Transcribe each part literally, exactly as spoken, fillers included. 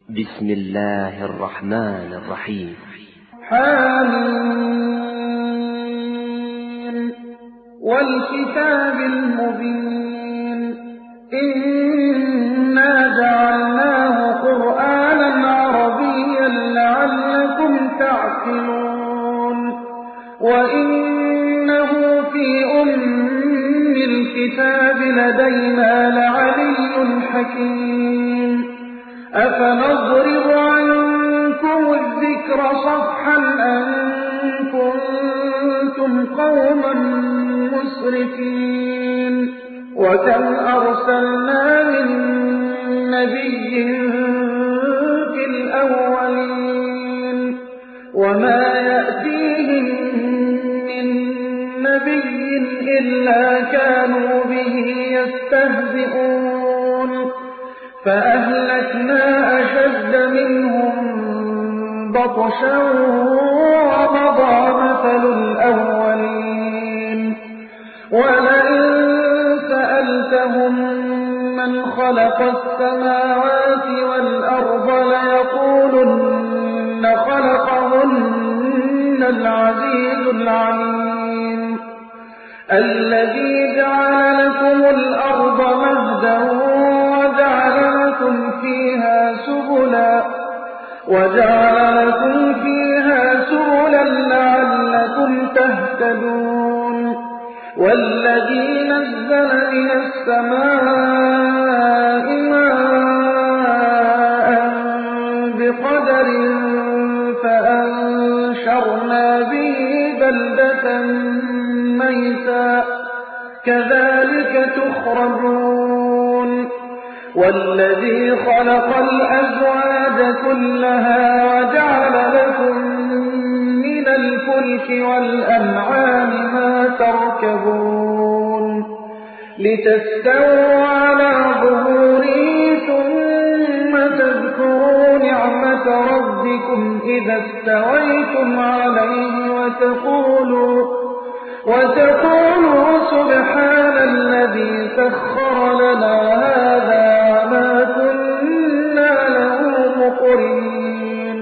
بسم الله الرحمن الرحيم. حميم والكتاب المبين إنا جعلناه قرآنا عربيا لعلكم تعقلون وإنه في أم الكتاب لدينا لعلي حكيم أفنضرب عنكم الذكر صفحا أن كنتم قوما مسرفين وكم أرسلنا من نبي في الأولين وما يأتيهم من نبي إلا كانوا به يستهزئون فأهلكنا أشد منهم بطشا ومضى مثل الأولين ولئن سألتهم من خلق السماوات والأرض ليقولن خلقهن العزيز العليم الذي جعل لكم الأرض مهدا وجعل لكم فيها سبلا وجعل لكم فيها سبلا لعلكم تهتدون والذي نزل من السماء ماء بقدر فأنشرنا به بلدة ميتا كذلك تخرجون والذي خلق الأزواج كلها وجعل لكم من الفلك والأنعام ما تركبون لتستووا على ظهوره ثم تذكروا نعمة ربكم إذا استويتم عليه وتقولوا وتقولوا سبحان الذي سخر لنا هذا وما كنا له مقرنين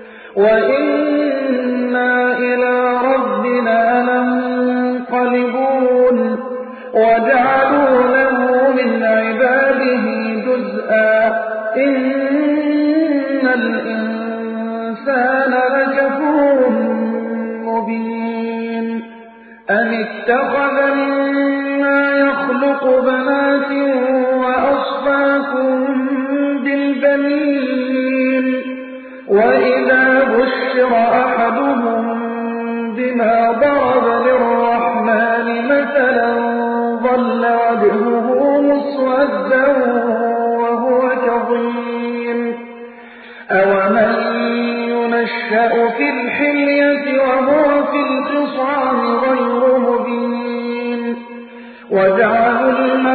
وإنا إلى ربنا لمنقلبون وجعلوا له من عباده جزءا إن الإنسان لكفور مبين أم اتخذ مما يخلق بنات وأصفاكم بالبنين وإذا بشر أحدهم بما ضرب للرحمن مثلا ظل وجهه مسودا وهو كظيم أومن ينشأ في الحلية وهو في الخصام غير مبين وجعلوا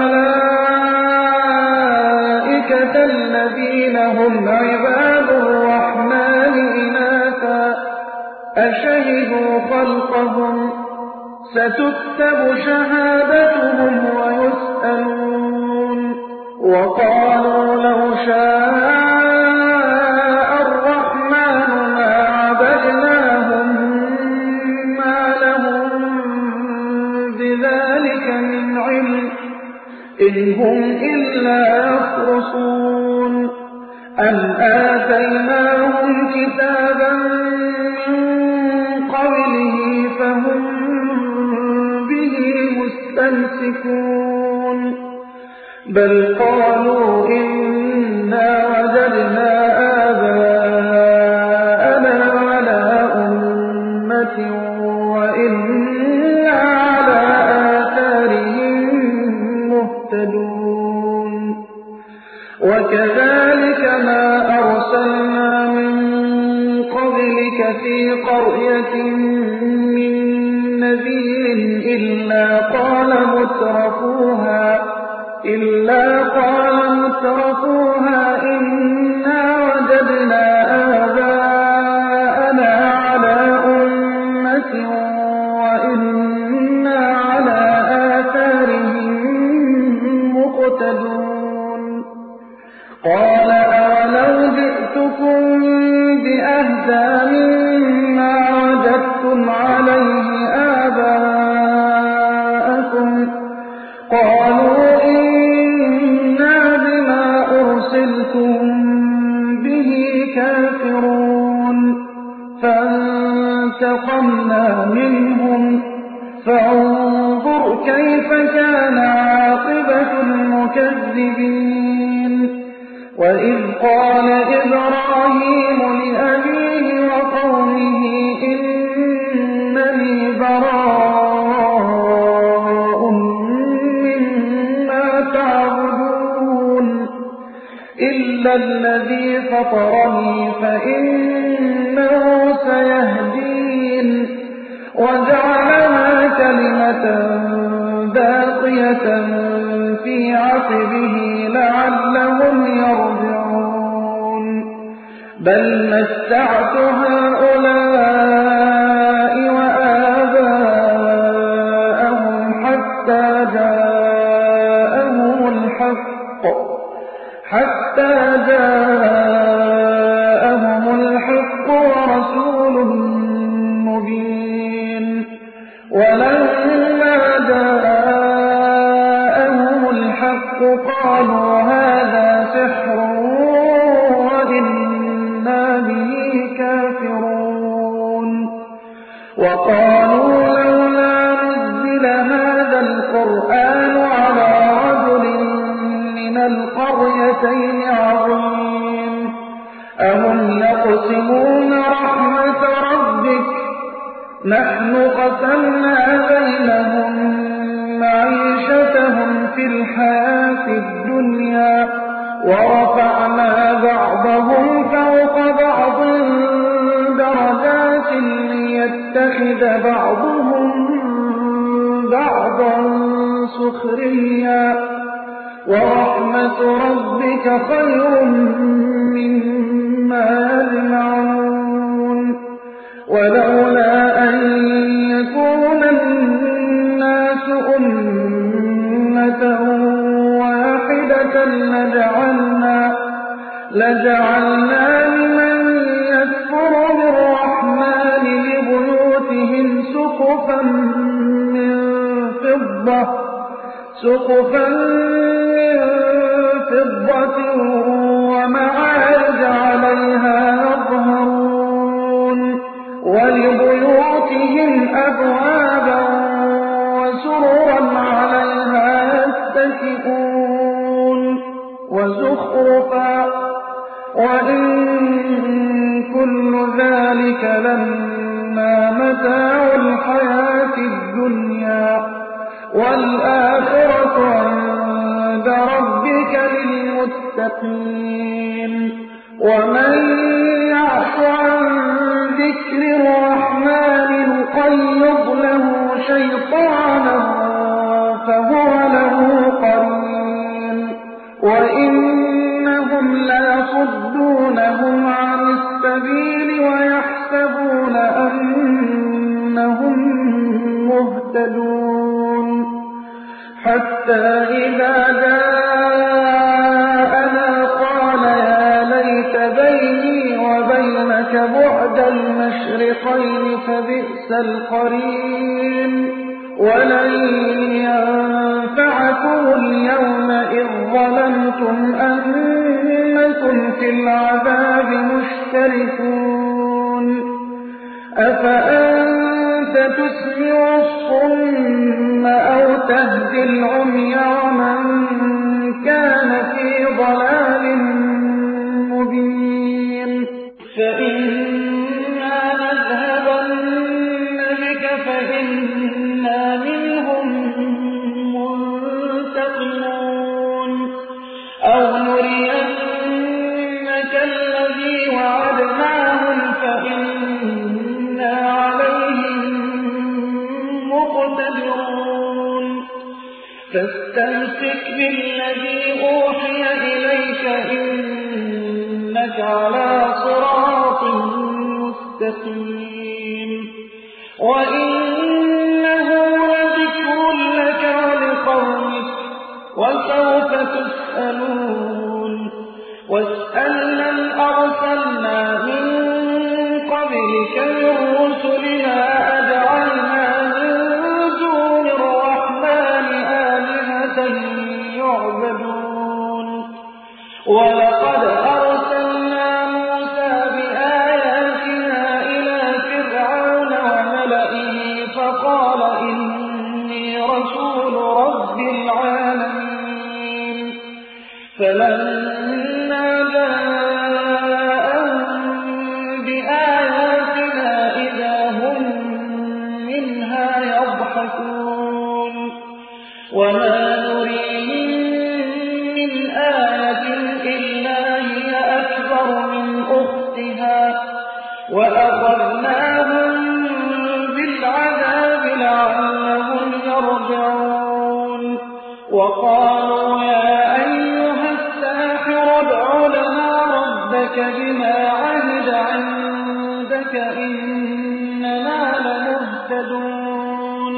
الملائكة الذين هم عباد الرحمن إناثا أشهدوا خلقهم ستكتب شهادتهم ويسألون وقالوا لو شاء الرحمن ما عبدناهم ما لهم بذلك من علم إن هم إلا يخرصون أم آتيناهم كتابا من قبله فهم به مستمسكون بل قالوا إنا وجدنا آباءنا على أمة وإنا على آثارهم مهتدون وكذلك ما أرسلنا من قبلك في قرية من نذير إلا قال مترفوها إلا قال مترفوها إنا وجدنا آباءنا على أمة وإنا على آثارهم مقتدون قال أولو جئتكم فانتقمنا منهم فانظر كيف كان عاقبة المكذبين وإذ قال إبراهيم لأبيه وقومه إنني براء مما تعبدون إلا الذي فطرني فإنه سيهدين وجعلها كلمة باقية في عقبه لعلهم يرجعون بل متعت هؤلاء وآباءهم حتى جاءهم الحق حتى جاءهم الحق ورسول مبين ولما جاءهم الحق قالوا هذا سحر وإنا به كافرون وقالوا لولا نزل هذا القرآن على رجل من القريتين عظيم أهم يقسمون رحمة ربك نحن قسمنا بينهم معيشتهم في الحياة الدنيا ورفعنا بعضهم فوق بعض درجات ليتخذ بعضهم بعضا سخريا ورحمة ربك خير مما يجمعون ولولا أن يكون الناس أمة واحدة لجعلنا لجعلنا لمن يكفر بالرحمن لبيوتهم سقفا من فضة سقفا من فضة ومعارج عليها يظهرون ولبيوتهم أبوابا وسررا عليها يتكئون وزخرفا وإن كل ذلك لما متاع الحياة الدنيا والآخرة عند ربك للمتقين ومن يعش عن ذكر الرحمن نقيض له شيطانا فهو له قرين وإنهم ليصدونهم عن السبيل ويحسبون أنهم مهتدون حتى إذا جاءنا قال يا ليت بيني وبينك بعد المشرقين فبئس القرين ولن ينفعكم اليوم إذ ظلمتم أنكم في العذاب مشتركون أفأنت تسمع الصم أو تهدي العمي ومن كان في ضلال مبين فإما نذهبن بك فإنا منهم منتقمون أو نرينك الذي وعدناهم فإنا عليهم مقتدرون فاستمسك بالذي أوحي إليك إنك على صراط مستقيم وإنه لذكر لك ولقومك وسوف تسألون واسأل من أرسلنا من قبلك من رسلنا أجعلنا من دون الرحمن آلهة يعبدون ولقد أرسلنا موسى بآياتنا إلى فرعون وأخذناهم بالعذاب لعلهم يرجعون وقالوا يا أيها الساحر ادع لنا ربك بما عهد عندك إننا لمهتدون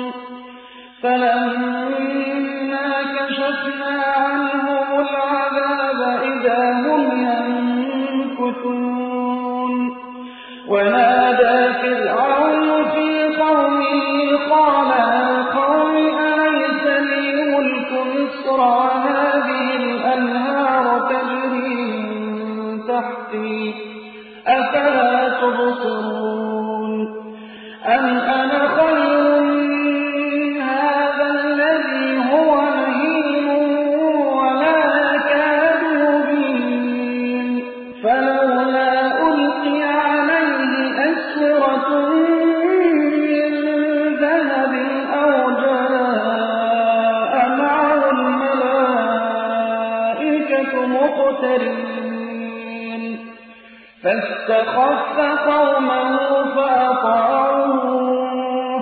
فلما كشفنا عنهم العذاب إذا هم ينكثون ونادى فرعون في قومه قال يا قوم أليس لي ملك مصر وهذه الأنهار تجري من تحتي أفلا تبصرون أم أنا خير من هذا الذي هو مهين ولا يكاد يبين فلولا ألقي عليه أسورة من ذهب أو جاء معه الملائكة مقترنين فاستخف قومه فأطاعوه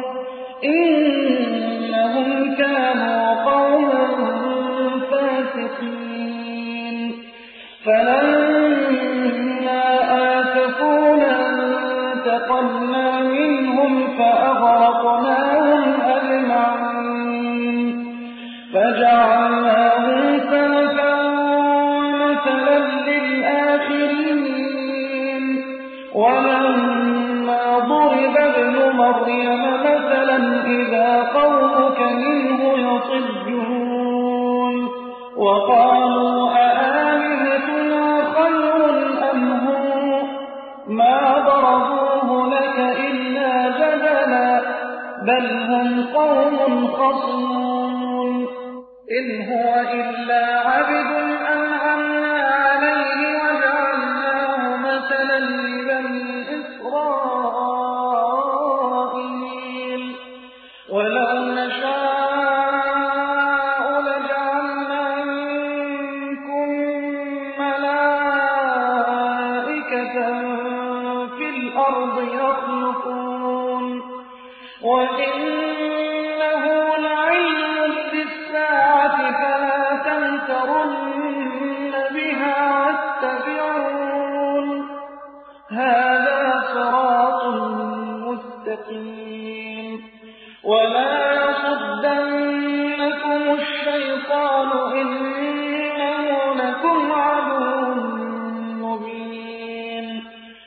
إنهم كانوا قوما فاسقين فلما آسفونا انتقمنا منهم فأغرقناهم أجمعين فجعلناهم سلفا ومثلا للآخرين ولما ضرب ابن مريم مثلا إذا قومك منه يصدون وقالوا أآلهتنا خير أم هو ما ضربوه لك إلا جدلا بل هم قوم خصمون إن هو إلا عبد أنعمنا عليه وجعلناه مثلا لبني إسرائيل ولو نشاء لجعلنا منكم ملائكة في الأرض يخلقون وإنه لعلم للساعة فلا تمترن بها واتبعون هذا صراط مستقيم ولا يصدنكم الشيطان إنه لكم عدو مبين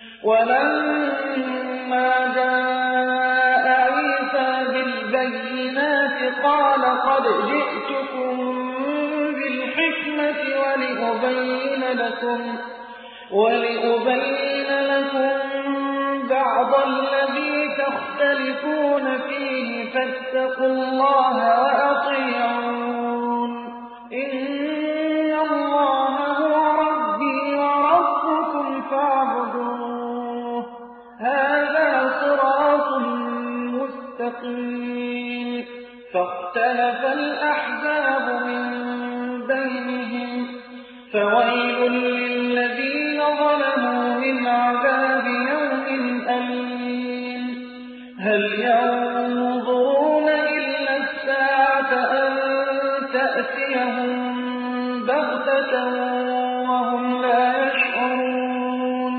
ولما جاء عيسى بالبينات قال قد جئتكم بالحكمة ولأبين لكم ولأبين لكم بعض الذي تختلفون فيه فاتقوا الله وأطيعون إن الله هو ربي وربكم فاعبدوه هذا صراط مستقيم فاختلف الأحزاب من بينهم فويل للذين ظلموا من عذاب يوم أليم هل ينظرون إلا الساعة أن تأتيهم بغتة وهم لا يشعرون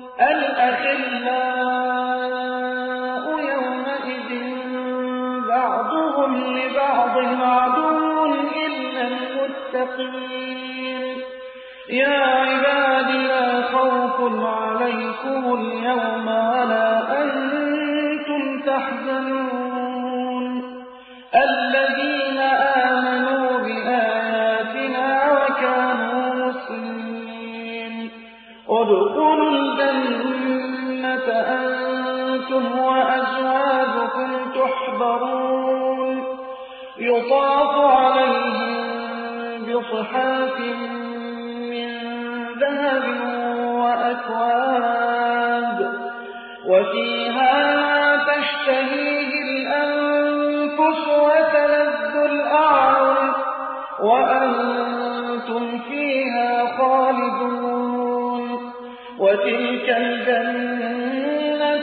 الأخلاء يومئذ بعضهم لبعض عدو إلا المتقين يا عباد لا خوف عليكم اليوم ولا أنتم تحزنون الذين آمنوا بآياتنا وكانوا مسلمين ادخلوا الجنة أنتم وأزواجكم تحبرون يطاف عليهم بصحاف من ذهب وأكواب وفيها ما تشتهيه الأنفس وتلذ الأعين وأنتم فيها خالدون وتلك الجنة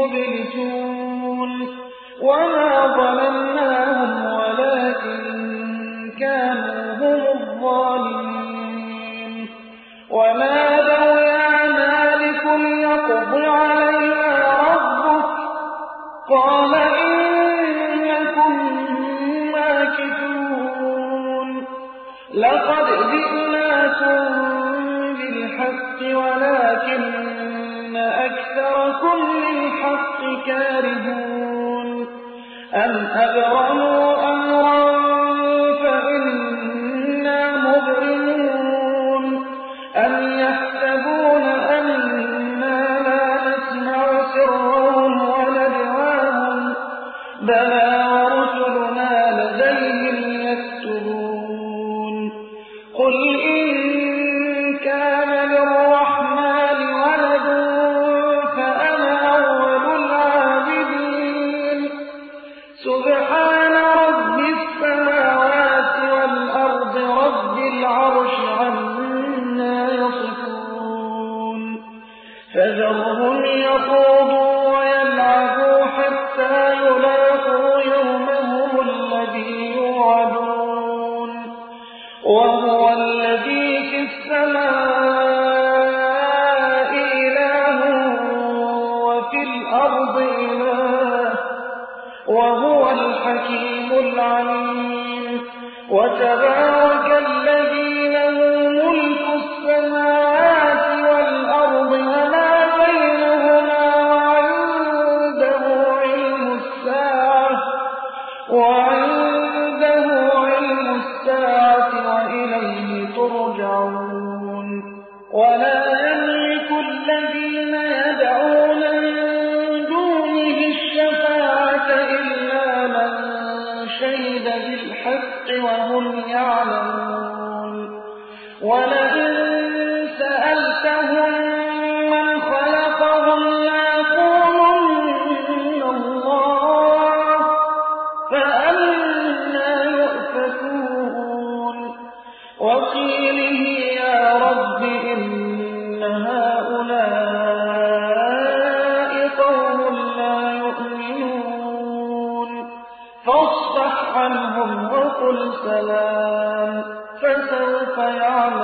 مبلسون وما ظلمناهم ولكن كانوا هم الظالمين ونادوا يا مالك ليقض علينا ربك قال إنكم ماكثون لقد جئناكم بالحق ولكن أكثركم للحق كارهون أم أبرموا أمرا فإنا مبرمون أم يحسبون أنا لا نسمع سرهم ونجواهم بلى ورسلنا لديهم يكتبون قل إن كان للرحمن ولد فأنا أول العابدين سبحان رب السماوات والأرض رب العرش عما يصفون فذرهم يخوضوا ويلعبوا حتى يلاقوا يومهم الذي يوعدون وهو الذي في السماء إله وفي الأرض إله وهو الحكيم العليم وتبارك الذي له ملك السماوات والأرض وما بينهما وعنده علم الساعة وعنده علم الساعة وإليه ترجعون ولا يملك الذين يدعون من دونه الشفاعة إلا من شهد بالحق وهم يعلمون ولئن سألتهم من خلقهم ليقولن الله فأنى يؤفكون وقيله يا رب إن هؤلاء قوم لا يؤمنون فاصفح عنهم وقل سلام فسوف يعلمون